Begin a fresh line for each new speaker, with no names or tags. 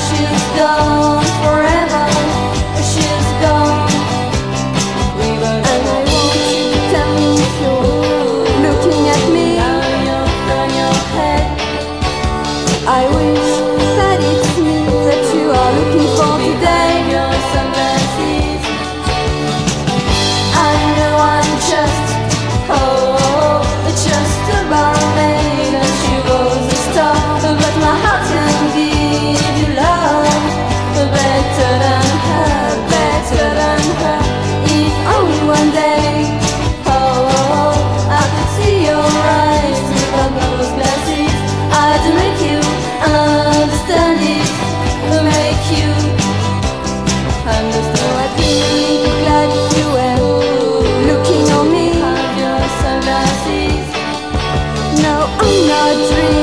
she's gone forever. She's gone. And I want you to tell me if you're looking at me. On your head. I wish that it's me that you are looking for today. Your sunglasses. I know I'm just, just a barmaid, and she was a star, but my heart can give you love better than her, better than her. If only one day, I could see your eyes without those glasses, I'd make you understand it, make you understand. I'd be glad if you were looking on me. Have your sunglasses. No, I'm not dreaming.